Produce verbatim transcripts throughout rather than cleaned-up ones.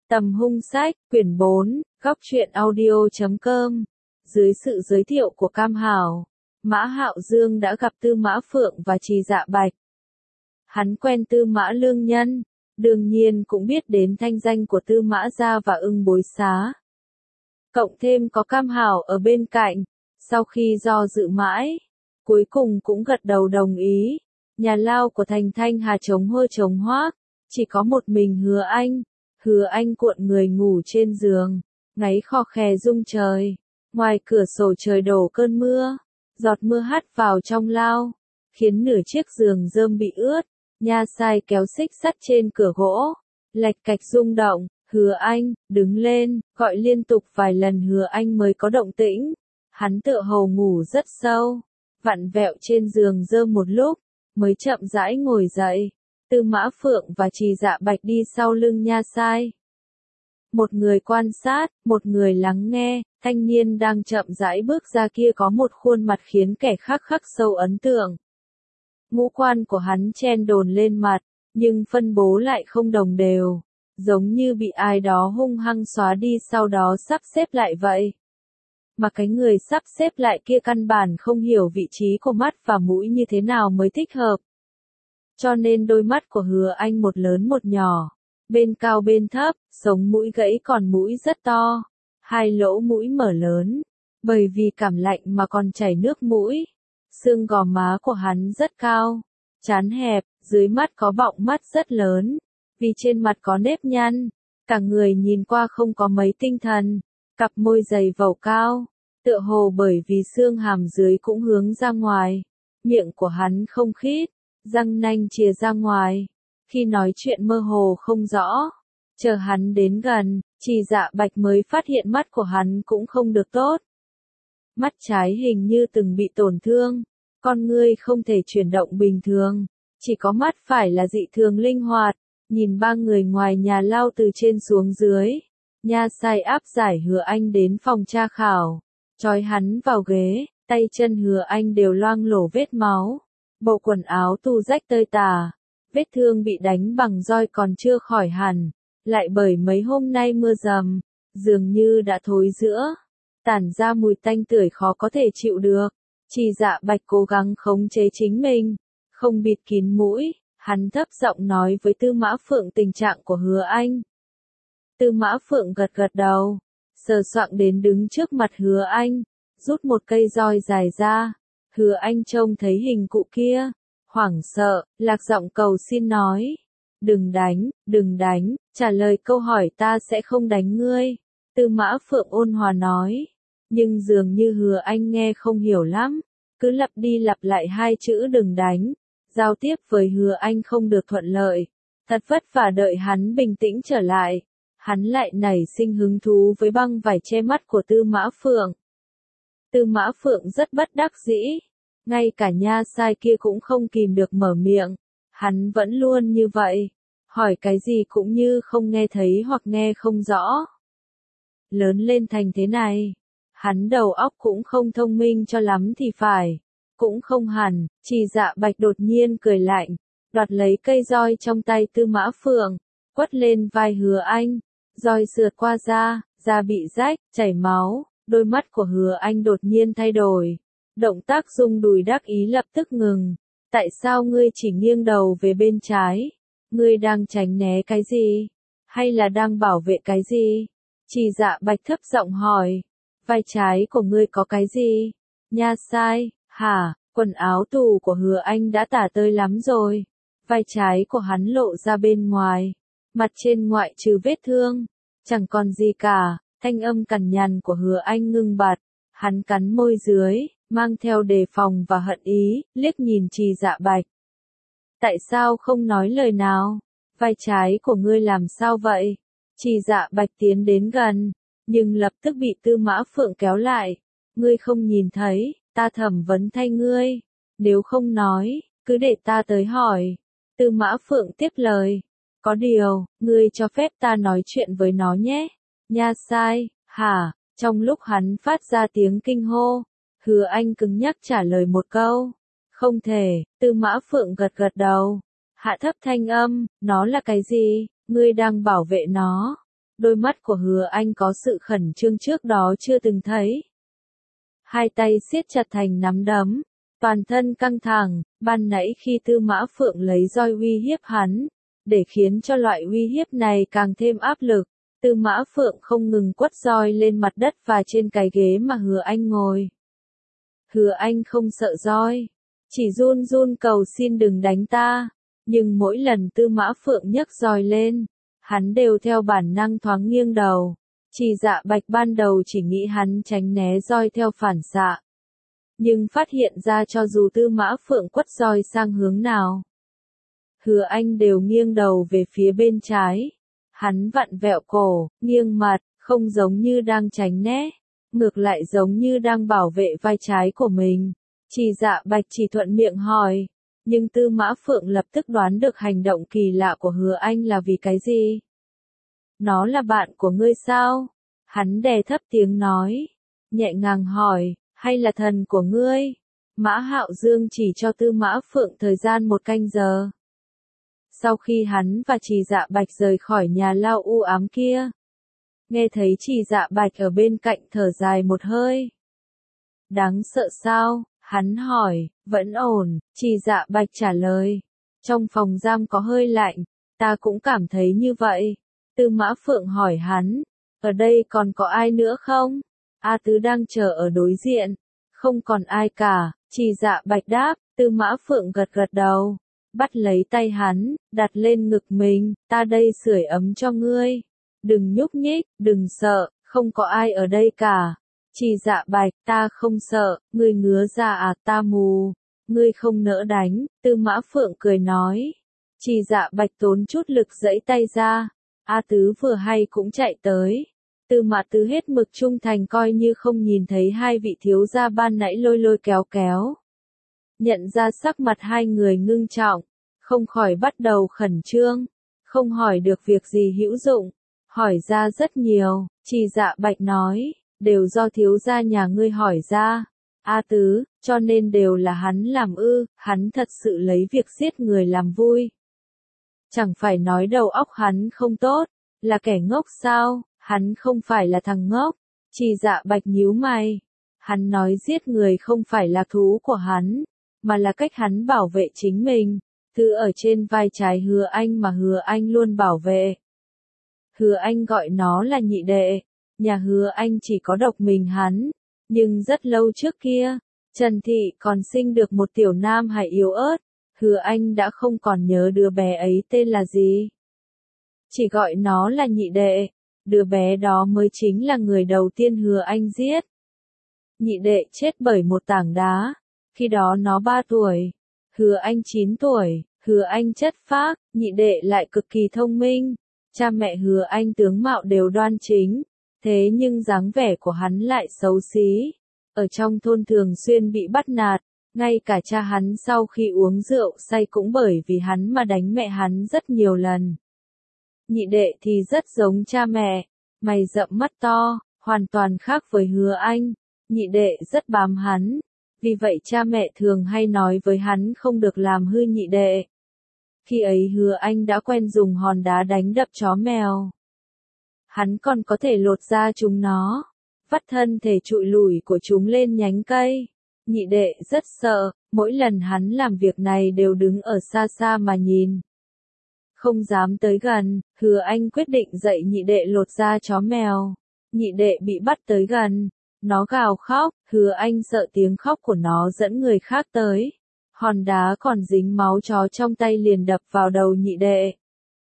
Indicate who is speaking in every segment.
Speaker 1: Tầm hung sách, quyển bốn, góc truyện audio chấm com. Dưới sự giới thiệu của Cam Hảo, Mã Hạo Dương đã gặp Tư Mã Phượng và Trì Dạ Bạch. Hắn quen Tư Mã Lương Nhân, đương nhiên cũng biết đến thanh danh của Tư Mã Gia và Ưng Bối Xá. Cộng thêm có Cam Hảo ở bên cạnh, sau khi do dự mãi, cuối cùng cũng gật đầu đồng ý. Nhà lao của Thành Thanh Hà trống hơ trống hoác, chỉ có một mình Hứa Anh. Hứa Anh cuộn người ngủ trên giường, ngáy khò khè rung trời. Ngoài cửa sổ trời đổ cơn mưa, giọt mưa hắt vào trong lao, khiến nửa chiếc giường rơm bị ướt. Nha sai kéo xích sắt trên cửa gỗ, lạch cạch rung động. Hứa Anh, đứng lên, gọi liên tục vài lần Hứa Anh mới có động tĩnh. Hắn tựa hồ ngủ rất sâu, vặn vẹo trên giường rơm một lúc, mới chậm rãi ngồi dậy. Tư Mã Phượng và Trì Dạ Bạch đi sau lưng Nha sai. Một người quan sát, một người lắng nghe. Thanh niên đang chậm rãi bước ra kia có một khuôn mặt khiến kẻ khác khắc sâu ấn tượng. Ngũ quan của hắn chen đồn lên mặt, nhưng phân bố lại không đồng đều, giống như bị ai đó hung hăng xóa đi sau đó sắp xếp lại vậy. Mà cái người sắp xếp lại kia căn bản không hiểu vị trí của mắt và mũi như thế nào mới thích hợp. Cho nên đôi mắt của Hứa Anh một lớn một nhỏ, bên cao bên thấp, sống mũi gãy còn mũi rất to, hai lỗ mũi mở lớn, bởi vì cảm lạnh mà còn chảy nước mũi. Xương gò má của hắn rất cao, trán hẹp, dưới mắt có bọng mắt rất lớn, vì trên mặt có nếp nhăn, cả người nhìn qua không có mấy tinh thần, cặp môi dày vẩu cao, tựa hồ bởi vì xương hàm dưới cũng hướng ra ngoài, miệng của hắn không khít, răng nanh chìa ra ngoài, khi nói chuyện mơ hồ không rõ. Chờ hắn đến gần, Trì Dạ Bạch mới phát hiện mắt của hắn cũng không được tốt. Mắt trái hình như từng bị tổn thương, con ngươi không thể chuyển động bình thường, chỉ có mắt phải là dị thường linh hoạt. Nhìn ba người ngoài nhà lao từ trên xuống dưới, Nha sai áp giải Hứa Anh đến phòng tra khảo, trói hắn vào ghế, tay chân Hứa Anh đều loang lổ vết máu, bộ quần áo tu rách tơi tả, vết thương bị đánh bằng roi còn chưa khỏi hẳn, lại bởi mấy hôm nay mưa dầm, dường như đã thối rữa, tản ra mùi tanh tưởi khó có thể chịu được. Trì Dạ Bạch cố gắng khống chế chính mình, không bịt kín mũi, hắn thấp giọng nói với Tư Mã Phượng tình trạng của Hứa Anh. Tư Mã Phượng gật gật đầu, sờ soạng đến đứng trước mặt Hứa Anh, rút một cây roi dài ra. Hứa Anh trông thấy hình cụ kia, hoảng sợ, lạc giọng cầu xin nói. Đừng đánh, đừng đánh, trả lời câu hỏi ta sẽ không đánh ngươi. Tư Mã Phượng ôn hòa nói, nhưng dường như Hứa Anh nghe không hiểu lắm, cứ lặp đi lặp lại hai chữ đừng đánh. Giao tiếp với Hứa Anh không được thuận lợi, thật vất vả đợi hắn bình tĩnh trở lại, hắn lại nảy sinh hứng thú với băng vải che mắt của Tư Mã Phượng. Tư Mã Phượng rất bất đắc dĩ, ngay cả Nha sai kia cũng không kìm được mở miệng, hắn vẫn luôn như vậy, hỏi cái gì cũng như không nghe thấy hoặc nghe không rõ. Lớn lên thành thế này, hắn đầu óc cũng không thông minh cho lắm thì phải. Cũng không hẳn. Trì Dạ Bạch đột nhiên cười lạnh, đoạt lấy cây roi trong tay Tư Mã Phượng, quất lên vai Hứa Anh, roi sượt qua da, da bị rách, chảy máu, đôi mắt của Hứa Anh đột nhiên thay đổi, động tác rung đùi đắc ý lập tức ngừng. Tại sao ngươi chỉ nghiêng đầu về bên trái? Ngươi đang tránh né cái gì? Hay là đang bảo vệ cái gì? Trì Dạ Bạch thấp giọng hỏi, vai trái của ngươi có cái gì? Nha sai, hả? Quần áo tù của Hứa Anh đã tả tơi lắm rồi, vai trái của hắn lộ ra bên ngoài, mặt trên ngoại trừ vết thương, chẳng còn gì cả. Thanh âm cằn nhằn của Hứa Anh ngưng bặt, hắn cắn môi dưới, mang theo đề phòng và hận ý, liếc nhìn Trì Dạ Bạch. Tại sao không nói lời nào? Vai trái của ngươi làm sao vậy? Trì Dạ Bạch tiến đến gần, nhưng lập tức bị Tư Mã Phượng kéo lại. Ngươi không nhìn thấy, ta thẩm vấn thay ngươi. Nếu không nói, cứ để ta tới hỏi. Tư Mã Phượng tiếp lời. Có điều, ngươi cho phép ta nói chuyện với nó nhé. Nha sai, hả? Trong lúc hắn phát ra tiếng kinh hô, Hứa Anh cứng nhắc trả lời một câu. Không thể. Tư Mã Phượng gật gật đầu, hạ thấp thanh âm, nó là cái gì? Ngươi đang bảo vệ nó. Đôi mắt của Hứa Anh có sự khẩn trương trước đó chưa từng thấy. Hai tay siết chặt thành nắm đấm, toàn thân căng thẳng, ban nãy khi Tư Mã Phượng lấy roi uy hiếp hắn, để khiến cho loại uy hiếp này càng thêm áp lực, Tư Mã Phượng không ngừng quất roi lên mặt đất và trên cái ghế mà Hứa Anh ngồi. Hứa Anh không sợ roi, chỉ run run cầu xin đừng đánh ta, nhưng mỗi lần Tư Mã Phượng nhấc roi lên, hắn đều theo bản năng thoáng nghiêng đầu. Chỉ Dạ Bạch ban đầu chỉ nghĩ hắn tránh né roi theo phản xạ, nhưng phát hiện ra cho dù Tư Mã Phượng quất roi sang hướng nào, Hứa Anh đều nghiêng đầu về phía bên trái. Hắn vặn vẹo cổ, nghiêng mặt, không giống như đang tránh né, ngược lại giống như đang bảo vệ vai trái của mình. Chỉ Dạ Bạch chỉ thuận miệng hỏi, nhưng Tư Mã Phượng lập tức đoán được hành động kỳ lạ của Hứa Anh là vì cái gì. Nó là bạn của ngươi sao? Hắn đè thấp tiếng nói, nhẹ nhàng hỏi, hay là thần của ngươi? Mã Hạo Dương chỉ cho Tư Mã Phượng thời gian một canh giờ. Sau khi hắn và Trì Dạ Bạch rời khỏi nhà lao u ám kia, nghe thấy Trì Dạ Bạch ở bên cạnh thở dài một hơi. Đáng sợ sao? Hắn hỏi. Vẫn ổn, Trì Dạ Bạch trả lời. Trong phòng giam có hơi lạnh, ta cũng cảm thấy như vậy. Tư Mã Phượng hỏi hắn, ở đây còn có ai nữa không? A Tứ đang chờ ở đối diện. Không còn ai cả, Trì Dạ Bạch đáp. Tư Mã Phượng gật gật đầu, bắt lấy tay hắn, đặt lên ngực mình, ta đây sưởi ấm cho ngươi. Đừng nhúc nhích, đừng sợ, không có ai ở đây cả. Trì Dạ Bạch, ta không sợ, ngươi ngứa ra à, ta mù. Ngươi không nỡ đánh, Tư Mã Phượng cười nói. Trì Dạ Bạch tốn chút lực giãy tay ra. A Tứ vừa hay cũng chạy tới. Tư Mã Tứ hết mực trung thành coi như không nhìn thấy hai vị thiếu gia ban nãy lôi lôi kéo kéo. Nhận ra sắc mặt hai người ngưng trọng, không khỏi bắt đầu khẩn trương, không hỏi được việc gì hữu dụng, hỏi ra rất nhiều. Trì Dạ Bạch nói, đều do thiếu gia nhà ngươi hỏi ra. A Tứ, cho nên đều là hắn làm ư? Hắn thật sự lấy việc giết người làm vui. Chẳng phải nói đầu óc hắn không tốt, là kẻ ngốc sao? Hắn không phải là thằng ngốc. Trì Dạ Bạch nhíu mày. Hắn nói giết người không phải là thú của hắn, mà là cách hắn bảo vệ chính mình. Thứ ở trên vai trái Hứa Anh mà Hứa Anh luôn bảo vệ. Hứa Anh gọi nó là nhị đệ. Nhà Hứa Anh chỉ có độc mình hắn. Nhưng rất lâu trước kia, Trần Thị còn sinh được một tiểu nam hài yếu ớt. Hứa Anh đã không còn nhớ đứa bé ấy tên là gì. Chỉ gọi nó là nhị đệ. Đứa bé đó mới chính là người đầu tiên Hứa Anh giết. Nhị đệ chết bởi một tảng đá. Khi đó nó ba tuổi. Hứa Anh chín tuổi. Hứa Anh chất phác, nhị đệ lại cực kỳ thông minh. Cha mẹ Hứa Anh tướng mạo đều đoan chính. Thế nhưng dáng vẻ của hắn lại xấu xí. Ở trong thôn thường xuyên bị bắt nạt. Ngay cả cha hắn sau khi uống rượu say cũng bởi vì hắn mà đánh mẹ hắn rất nhiều lần. Nhị đệ thì rất giống cha mẹ. Mày rậm mắt to, hoàn toàn khác với Hứa Anh. Nhị đệ rất bám hắn. Vì vậy cha mẹ thường hay nói với hắn không được làm hư nhị đệ. Khi ấy Hứa Anh đã quen dùng hòn đá đánh đập chó mèo. Hắn còn có thể lột da chúng nó, vắt thân thể trụi lủi của chúng lên nhánh cây. Nhị đệ rất sợ, mỗi lần hắn làm việc này đều đứng ở xa xa mà nhìn. Không dám tới gần, Hứa Anh quyết định dạy nhị đệ lột da chó mèo. Nhị đệ bị bắt tới gần, nó gào khóc, Hứa Anh sợ tiếng khóc của nó dẫn người khác tới. Hòn đá còn dính máu chó trong tay liền đập vào đầu nhị đệ.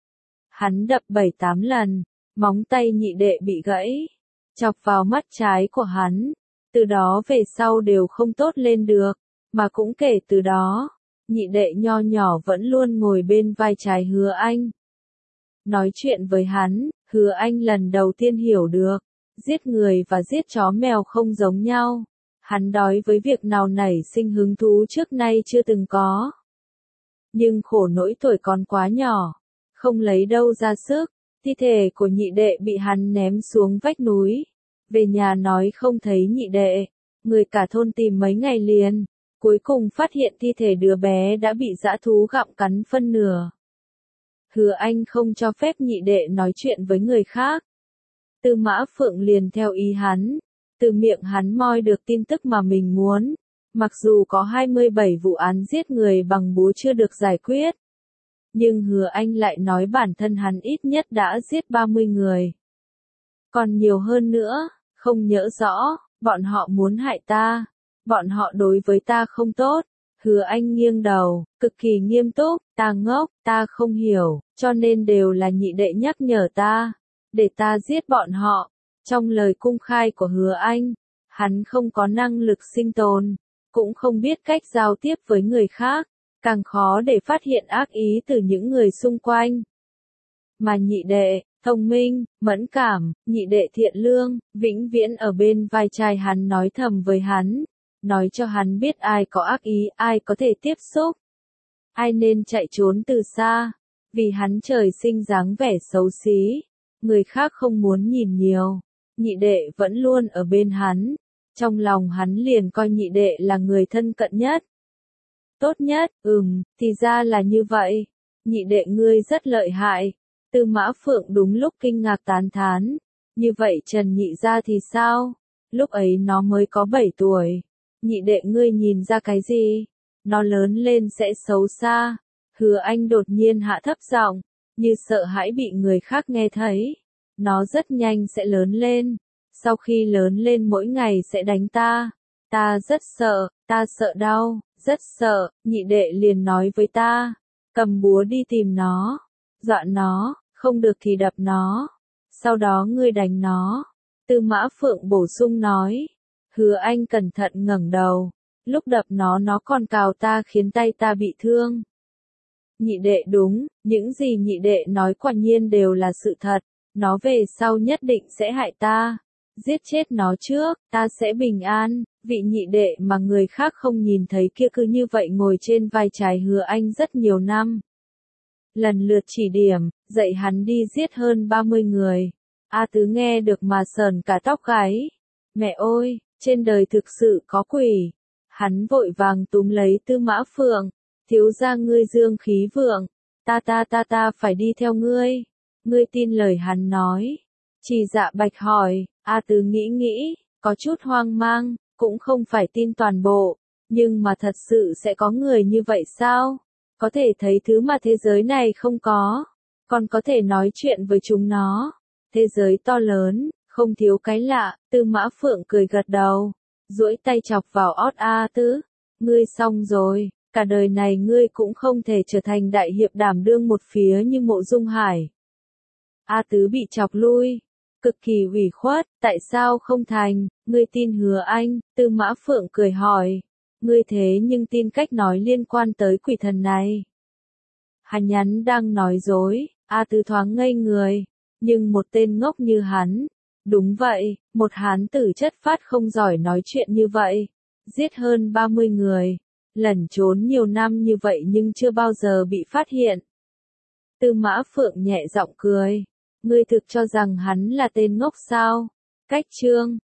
Speaker 1: Hắn đập bảy tám lần, móng tay nhị đệ bị gãy, chọc vào mắt trái của hắn. Từ đó về sau đều không tốt lên được, mà cũng kể từ đó, nhị đệ nho nhỏ vẫn luôn ngồi bên vai trái Hứa Anh. Nói chuyện với hắn, Hứa Anh lần đầu tiên hiểu được, giết người và giết chó mèo không giống nhau. Hắn đói với việc nào nảy sinh hứng thú trước nay chưa từng có. Nhưng khổ nỗi tuổi còn quá nhỏ, không lấy đâu ra sức, thi thể của nhị đệ bị hắn ném xuống vách núi. Về nhà nói không thấy nhị đệ, người cả thôn tìm mấy ngày liền, cuối cùng phát hiện thi thể đứa bé đã bị dã thú gặm cắn phân nửa. Hứa Anh không cho phép nhị đệ nói chuyện với người khác, Tư Mã Phượng liền theo ý hắn. Từ miệng hắn moi được tin tức mà mình muốn. Mặc dù có hai mươi bảy vụ án giết người bằng búa chưa được giải quyết. Nhưng Hứa Anh lại nói bản thân hắn ít nhất đã giết ba mươi người. Còn nhiều hơn nữa, không nhớ rõ, bọn họ muốn hại ta. Bọn họ đối với ta không tốt. Hứa Anh nghiêng đầu, cực kỳ nghiêm túc, ta ngốc, ta không hiểu, cho nên đều là nhị đệ nhắc nhở ta, để ta giết bọn họ. Trong lời cung khai của Hứa Anh, hắn không có năng lực sinh tồn, cũng không biết cách giao tiếp với người khác, càng khó để phát hiện ác ý từ những người xung quanh. Mà nhị đệ, thông minh, mẫn cảm, nhị đệ thiện lương, vĩnh viễn ở bên vai trai hắn nói thầm với hắn, nói cho hắn biết ai có ác ý, ai có thể tiếp xúc, ai nên chạy trốn từ xa, vì hắn trời sinh dáng vẻ xấu xí, người khác không muốn nhìn nhiều, nhị đệ vẫn luôn ở bên hắn, trong lòng hắn liền coi nhị đệ là người thân cận nhất. Tốt nhất, ừm, thì ra là như vậy, nhị đệ ngươi rất lợi hại. Tư Mã Phượng đúng lúc kinh ngạc tán thán, như vậy Trần nhị gia thì sao? Lúc ấy nó mới có bảy tuổi, nhị đệ ngươi nhìn ra cái gì? Nó lớn lên sẽ xấu xa. Hứa Anh đột nhiên hạ thấp giọng, như sợ hãi bị người khác nghe thấy. Nó rất nhanh sẽ lớn lên, sau khi lớn lên mỗi ngày sẽ đánh ta. Ta rất sợ, ta sợ đau, rất sợ, nhị đệ liền nói với ta, cầm búa đi tìm nó, dọa nó, không được thì đập nó, sau đó ngươi đánh nó. Tư Mã Phượng bổ sung nói. Hứa Anh cẩn thận ngẩng đầu, lúc đập nó nó còn cào ta khiến tay ta bị thương. Nhị đệ đúng, những gì nhị đệ nói quả nhiên đều là sự thật, nó về sau nhất định sẽ hại ta. Giết chết nó trước, ta sẽ bình an. Vị nhị đệ mà người khác không nhìn thấy kia cứ như vậy ngồi trên vai trái Hứa Anh rất nhiều năm. Lần lượt chỉ điểm, dạy hắn đi giết hơn ba mươi người. A Tứ nghe được mà sờn cả tóc gáy. Mẹ ơi, trên đời thực sự có quỷ. Hắn vội vàng túm lấy Tư Mã Phượng. Thiếu gia ngươi dương khí vượng. Ta ta ta ta phải đi theo ngươi. Ngươi tin lời hắn nói. Chỉ Dạ Bạch hỏi. A Tứ nghĩ nghĩ, có chút hoang mang, cũng không phải tin toàn bộ. Nhưng mà thật sự sẽ có người như vậy sao? Có thể thấy thứ mà thế giới này không có, còn có thể nói chuyện với chúng nó. Thế giới to lớn, không thiếu cái lạ. Tư Mã Phượng cười gật đầu, duỗi tay chọc vào ót A Tứ. Ngươi xong rồi, cả đời này ngươi cũng không thể trở thành đại hiệp đảm đương một phía như Mộ Dung Hải. A Tứ bị chọc lui, cực kỳ ủy khuất, tại sao không thành, ngươi tin Hứa Anh? Tư Mã Phượng cười hỏi. Ngươi thế nhưng tin cách nói liên quan tới quỷ thần này. Hắn nhắn đang nói dối. A Tứ thoáng ngây người, nhưng một tên ngốc như hắn. Đúng vậy, một hán tử chất phát không giỏi nói chuyện như vậy. Giết hơn ba mươi người, lẩn trốn nhiều năm như vậy nhưng chưa bao giờ bị phát hiện. Tư Mã Phượng nhẹ giọng cười. Ngươi thực cho rằng hắn là tên ngốc sao? Cách chương